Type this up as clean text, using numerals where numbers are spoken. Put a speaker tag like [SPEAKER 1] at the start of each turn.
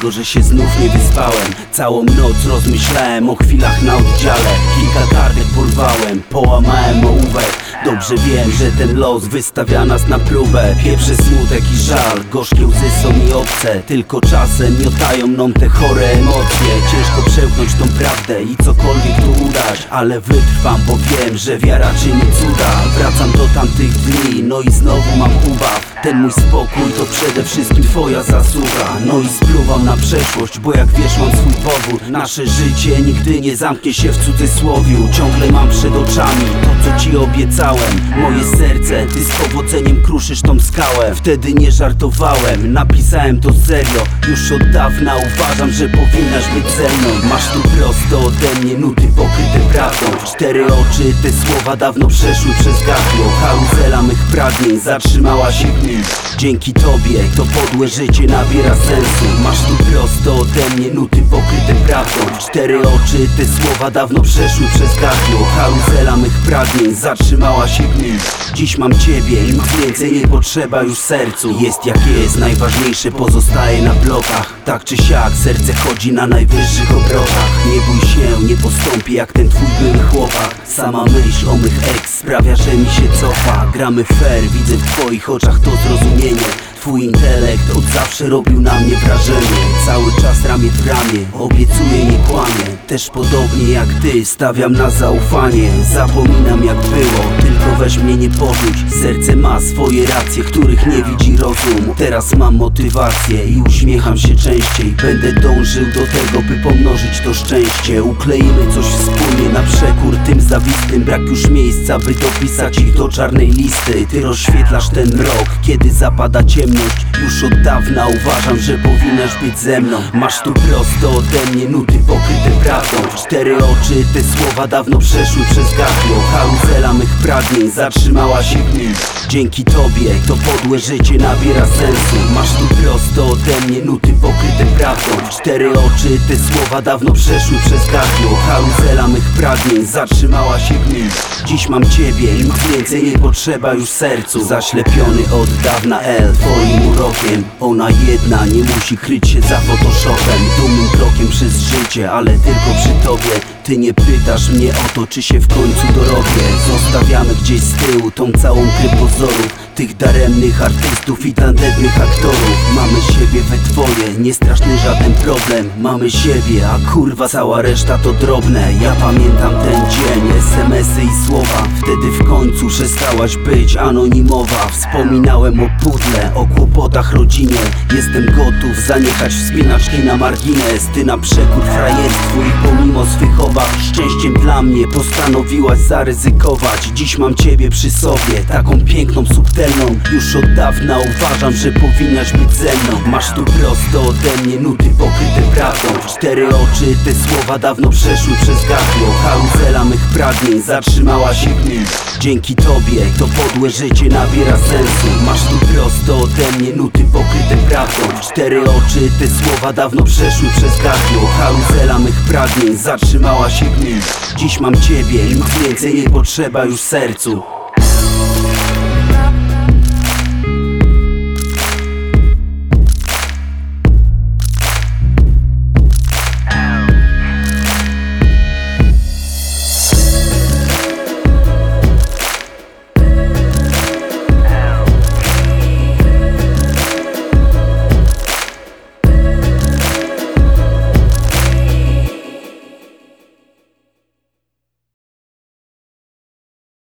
[SPEAKER 1] tego, że się znów nie wyspałem. Całą noc rozmyślałem o chwilach na oddziale. Kilka kartek porwałem, połamałem ołówek. Dobrze wiem, że ten los wystawia nas na próbę. Pieprzy smutek i żal, gorzkie łzy są mi obce. Tylko czasem miotają mną te chore emocje. Ciężko przełknąć tą prawdę i cokolwiek tu udać, ale wytrwam, bo wiem, że wiara czyni cuda. Wracam do tamtych dni, no i znowu mam ubaw. Ten mój spokój to przede wszystkim twoja zasługa. No i spluwam na przeszłość, bo jak wiesz mam swój powód. Nasze życie nigdy nie zamknie się w cudzysłowiu. Ciągle mam przed oczami to, co ci obiecałem. Moje serce, ty z powodzeniem kruszysz tą skałę. Wtedy nie żartowałem, napisałem to serio. Już od dawna uważam, że powinnaś być ze mną. Masz tu prosto ode mnie nuty pokryte prawdą. 4 oczy, te słowa dawno przeszły przez gardło. Karuzela mych pragnień zatrzymała się w nim. Dzięki tobie to podłe życie nabiera sensu. Masz tu prosto ode mnie nuty pokryte prawdą. 4 oczy, te słowa dawno przeszły przez gardło. Karuzela mych pragnień zatrzymała się w nim. Dziś mam ciebie, nic więcej nie potrzeba już sercu. Jest jak jest, najważniejsze pozostaje na blokach. Tak czy siak, serce chodzi na najwyższych obrotach. Nie bój się, nie postąpię jak ten twój były chłopak. Sama myśl o mych ex sprawia, że mi się cofa. Gramy fair, widzę w twoich oczach to zrozumienie. Twój intelekt od zawsze robił na mnie wrażenie. Cały czas ramię w ramię, obiecuję nie kłamię. Też podobnie jak ty stawiam na zaufanie. Zapominam jak było, tylko weź mnie nie porzuć. Serce ma swoje racje, których nie widzi rozum. Teraz mam motywację i uśmiecham się częściej. Będę dążył do tego, by pomnożyć to szczęście. Ukleimy coś wspólnie na przekór tym zawistym. Brak już miejsca, by dopisać ich do czarnej listy. Ty rozświetlasz ten mrok, kiedy zapada ciemność. Już od dawna uważam, że powinnaś być ze mną. Masz tu prosto ode mnie nuty pokryte prawdą. 4 oczy, te słowa dawno przeszły przez gardło. Karuzela mych pragnień zatrzymała się w nim. Dzięki tobie to podłe życie nabiera sensu. Masz tu prosto ode mnie nuty pokryte prawdą. 4 oczy, te słowa dawno przeszły przez gardło. Karuzela mych pragnień zatrzymała się w nim. Dziś mam ciebie, nic więcej nie potrzeba już sercu. Zaślepiony od dawna twoim urokiem. Ona jedna nie musi kryć się za photoshopem. Dumnym krokiem przez życie, ale tylko przy tobie. Ty nie pytasz mnie o to, czy się w końcu dorobię. Zostawiamy gdzieś z tyłu tą całą grę pozorów. Tych daremnych artystów i tandetnych aktorów. Mamy siebie we dwoje, nie straszny żaden problem. Mamy siebie, a kurwa cała reszta to drobne. Ja pamiętam ten dzień, SMS-y i słowa. Wtedy w końcu przestałaś być anonimowa. Wspominałem o pudle, o kłopotach rodzinie. Jestem gotów zaniechać wspinaczki na margines. Ty na przekór frajerstwu i pomimo swych obaw szczęściem dla mnie postanowiłaś zaryzykować. Dziś mam ciebie przy sobie, taką piękną, subtelną. Już od dawna uważam, że powinnaś być ze mną. Masz tu prosto ode mnie nuty pokryte prawdą. 4 oczy, te słowa dawno przeszły przez gardło. Karuzela mych pragnień zatrzymała się w nim. Dzięki tobie to podłe życie nabiera sensu. Masz tu prosto ode mnie nuty pokryte prawdą. 4 oczy, te słowa dawno przeszły przez gardło. Karuzela mych pragnień zatrzymała się w nim. Dziś mam ciebie, nic więcej nie potrzeba już sercu.